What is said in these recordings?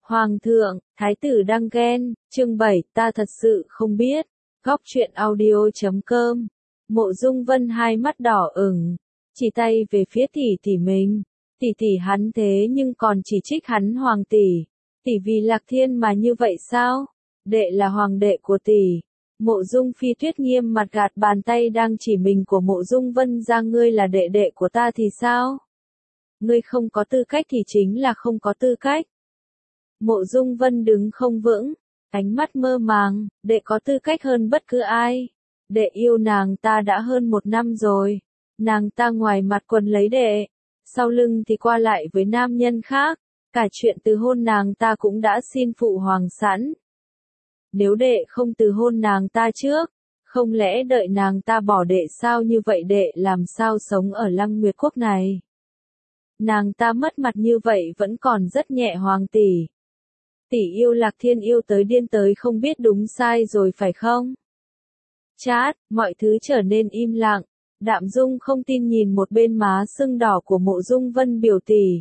Hoàng thượng, thái tử đang ghen, chương 7, ta thật sự không biết. Góc truyện audio.com. Mộ Dung Vân hai mắt đỏ ửng, chỉ tay về phía tỷ mình. Tỷ hắn thế nhưng còn chỉ trích hắn hoàng tỷ. Tỷ vì Lạc Thiên mà như vậy sao? Đệ là hoàng đệ của tỷ. Mộ Dung Phi Tuyết nghiêm mặt gạt bàn tay đang chỉ mình của Mộ Dung Vân ra, ngươi là đệ đệ của ta thì sao? Ngươi không có tư cách thì chính là không có tư cách. Mộ Dung Vân đứng không vững, ánh mắt mơ màng, đệ có tư cách hơn bất cứ ai. Đệ yêu nàng ta đã hơn 1 năm rồi. Nàng ta ngoài mặt quần lấy đệ, sau lưng thì qua lại với nam nhân khác. Cả chuyện từ hôn nàng ta cũng đã xin phụ hoàng sẵn. Nếu đệ không từ hôn nàng ta trước, không lẽ đợi nàng ta bỏ đệ sao? Như vậy đệ làm sao sống ở Lăng Nguyệt Quốc này? Nàng ta mất mặt như vậy vẫn còn rất nhẹ hoàng tỷ. Tỷ yêu Lạc Thiên yêu tới điên tới không biết đúng sai rồi phải không? Chát, mọi thứ trở nên im lặng. Đạm Dung không tin nhìn một bên má sưng đỏ của Mộ Dung Vân, biểu tỷ.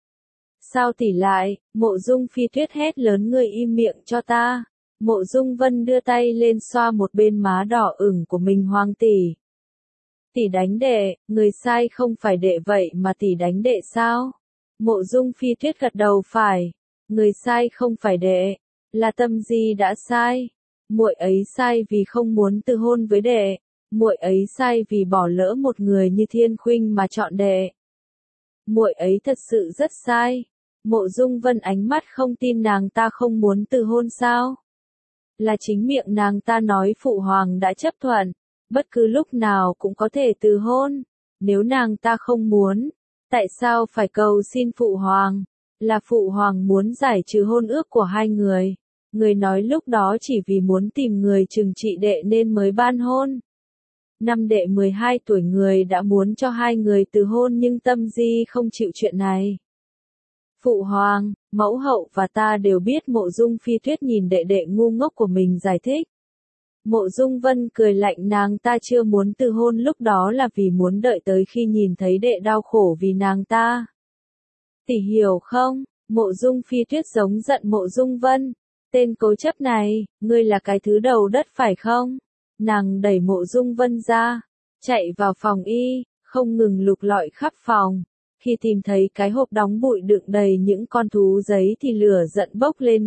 Sao tỷ lại? Mộ Dung Phi Tuyết hét lớn, ngươi im miệng cho ta. Mộ Dung Vân đưa tay lên xoa một bên má đỏ ửng của mình, hoàng tỷ. Tỷ đánh đệ, người sai không phải đệ vậy mà tỷ đánh đệ sao? Mộ Dung Phi Tuyết gật đầu phải. Người sai không phải đệ, là Tâm Di đã sai. Muội ấy sai vì không muốn từ hôn với đệ. Muội ấy sai vì bỏ lỡ một người như Thiên Khuynh mà chọn đệ. Muội ấy thật sự rất sai. Mộ Dung Vân ánh mắt không tin, nàng ta không muốn từ hôn sao? Là chính miệng nàng ta nói phụ hoàng đã chấp thuận, bất cứ lúc nào cũng có thể từ hôn. Nếu nàng ta không muốn, tại sao phải cầu xin phụ hoàng? Là phụ hoàng muốn giải trừ hôn ước của hai người. Người nói lúc đó chỉ vì muốn tìm người trừng trị đệ nên mới ban hôn. Năm đệ 12 tuổi người đã muốn cho hai người từ hôn nhưng Tâm Di không chịu chuyện này. Phụ hoàng, mẫu hậu và ta đều biết. Mộ Dung Phi Tuyết nhìn đệ đệ ngu ngốc của mình giải thích. Mộ Dung Vân cười lạnh, nàng ta chưa muốn từ hôn lúc đó là vì muốn đợi tới khi nhìn thấy đệ đau khổ vì nàng ta. Tỷ hiểu không? Mộ Dung Phi Tuyết giống giận Mộ Dung Vân. Tên cố chấp này, ngươi là cái thứ đầu đất phải không? Nàng đẩy Mộ Dung Vân ra, chạy vào phòng y, không ngừng lục lọi khắp phòng. Khi tìm thấy cái hộp đóng bụi đựng đầy những con thú giấy thì lửa giận bốc lên.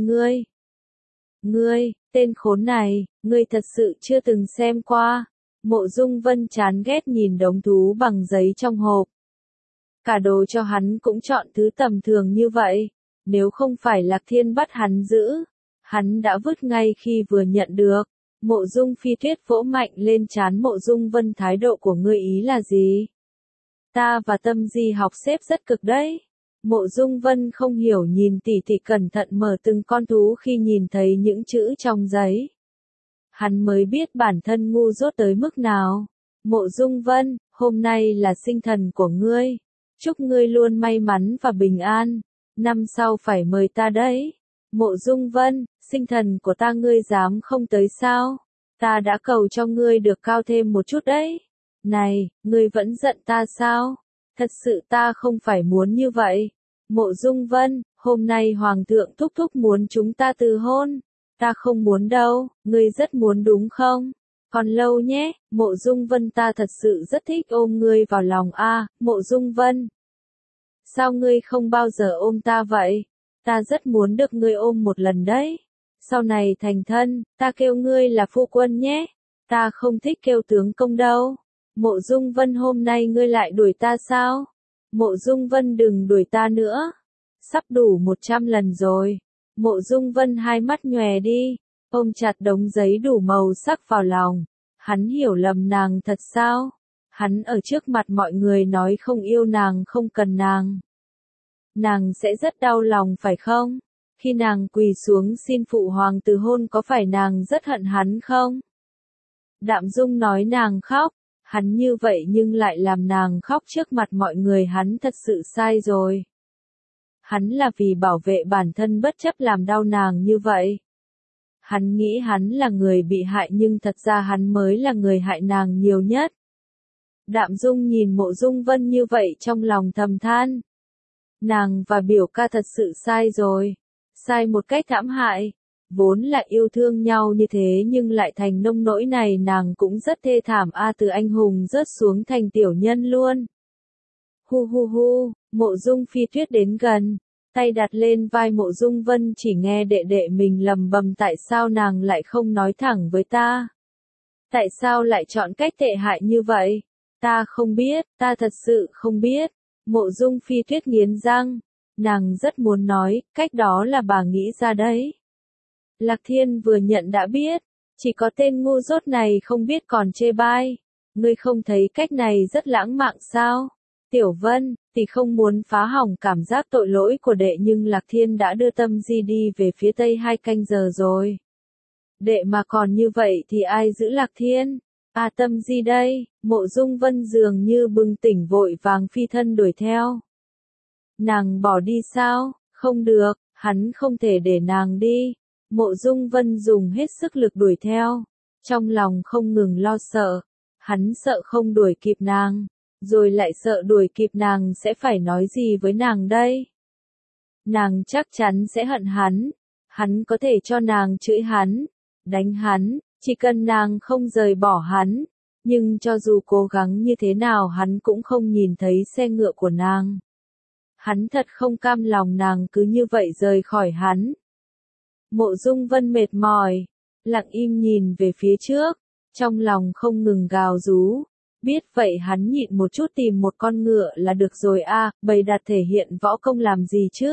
Ngươi, tên khốn này, ngươi thật sự chưa từng xem qua. Mộ Dung Vân chán ghét nhìn đống thú bằng giấy trong hộp. Cả đồ cho hắn cũng chọn thứ tầm thường như vậy. Nếu không phải Lạc Thiên bắt hắn giữ, hắn đã vứt ngay khi vừa nhận được. Mộ Dung Phi Tuyết vỗ mạnh lên trán Mộ Dung Vân, thái độ của ngươi ý là gì? Ta và Tâm Di học xếp rất cực đấy. Mộ Dung Vân không hiểu nhìn tỷ cẩn thận mở từng con thú khi nhìn thấy những chữ trong giấy. Hắn mới biết bản thân ngu dốt tới mức nào. Mộ Dung Vân, hôm nay là sinh thần của ngươi. Chúc ngươi luôn may mắn và bình an. Năm sau phải mời ta đấy. Mộ Dung Vân, sinh thần của ta ngươi dám không tới sao? Ta đã cầu cho ngươi được cao thêm một chút đấy. Này, ngươi vẫn giận ta sao? Thật sự ta không phải muốn như vậy. Mộ Dung Vân, hôm nay Hoàng thượng thúc thúc muốn chúng ta từ hôn. Ta không muốn đâu, ngươi rất muốn đúng không? Còn lâu nhé, Mộ Dung Vân, ta thật sự rất thích ôm ngươi vào lòng a. Mộ Dung Vân. Sao ngươi không bao giờ ôm ta vậy? Ta rất muốn được ngươi ôm một lần đấy. Sau này thành thân, ta kêu ngươi là phu quân nhé. Ta không thích kêu tướng công đâu. Mộ Dung Vân, hôm nay ngươi lại đuổi ta sao? Mộ Dung Vân, đừng đuổi ta nữa. Sắp đủ 100 lần rồi. Mộ Dung Vân hai mắt nhòe đi, ôm chặt đống giấy đủ màu sắc vào lòng. Hắn hiểu lầm nàng thật sao? Hắn ở trước mặt mọi người nói không yêu nàng, không cần nàng. Nàng sẽ rất đau lòng phải không? Khi nàng quỳ xuống xin phụ hoàng từ hôn có phải nàng rất hận hắn không? Đạm Dung nói nàng khóc. Hắn như vậy nhưng lại làm nàng khóc trước mặt mọi người, hắn thật sự sai rồi. Hắn là vì bảo vệ bản thân bất chấp làm đau nàng như vậy. Hắn nghĩ hắn là người bị hại nhưng thật ra hắn mới là người hại nàng nhiều nhất. Đạm Dung nhìn Mộ Dung Vân như vậy trong lòng thầm than. Nàng và biểu ca thật sự sai rồi. sai một cách thảm hại. Vốn là yêu thương nhau như thế nhưng lại thành nông nỗi này, nàng cũng rất thê thảm a, từ anh hùng rớt xuống thành tiểu nhân luôn. Hu hu hu, Mộ Dung Phi Tuyết đến gần, tay đặt lên vai Mộ Dung Vân, chỉ nghe đệ đệ mình lầm bầm tại sao nàng lại không nói thẳng với ta. Tại sao lại chọn cách tệ hại như vậy? Ta không biết, ta thật sự không biết. Mộ Dung Phi Tuyết nghiến răng, nàng rất muốn nói, cách đó là bà nghĩ ra đấy. Lạc Thiên vừa nhận đã biết, chỉ có tên ngu dốt này không biết còn chê bai. Ngươi không thấy cách này rất lãng mạn sao? Tiểu Vân, tỷ không muốn phá hỏng cảm giác tội lỗi của đệ nhưng Lạc Thiên đã đưa Tâm Di đi về phía tây 2 canh giờ rồi. Đệ mà còn như vậy thì ai giữ Lạc Thiên? À, Tâm Di đây, Mộ Dung Vân dường như bừng tỉnh vội vàng phi thân đuổi theo. Nàng bỏ đi sao? Không được, hắn không thể để nàng đi. Mộ Dung Vân dùng hết sức lực đuổi theo, trong lòng không ngừng lo sợ. Hắn sợ không đuổi kịp nàng, rồi lại sợ đuổi kịp nàng sẽ phải nói gì với nàng đây. Nàng chắc chắn sẽ hận hắn có thể cho nàng chửi hắn, đánh hắn, chỉ cần nàng không rời bỏ hắn. Nhưng cho dù cố gắng như thế nào hắn cũng không nhìn thấy xe ngựa của nàng. Hắn thật không cam lòng nàng cứ như vậy rời khỏi hắn. Mộ Dung Vân mệt mỏi, lặng im nhìn về phía trước, trong lòng không ngừng gào rú. Biết vậy hắn nhịn một chút tìm một con ngựa là được rồi a, bày đặt thể hiện võ công làm gì chứ?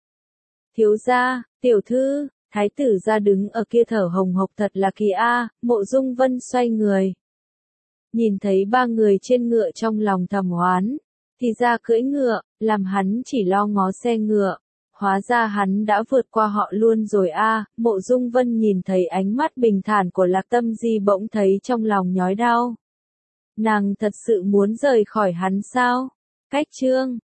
Thiếu gia, tiểu thư, thái tử gia đứng ở kia thở hồng hộc thật là kỳ a. Mộ Dung Vân xoay người, nhìn thấy 3 người trên ngựa trong lòng thầm oán, thì ra cưỡi ngựa, làm hắn chỉ lo ngó xe ngựa. Hóa ra hắn đã vượt qua họ luôn rồi a. Mộ Dung Vân nhìn thấy ánh mắt bình thản của Lạc Tâm Di bỗng thấy trong lòng nhói đau. Nàng thật sự muốn rời khỏi hắn sao? Cách chương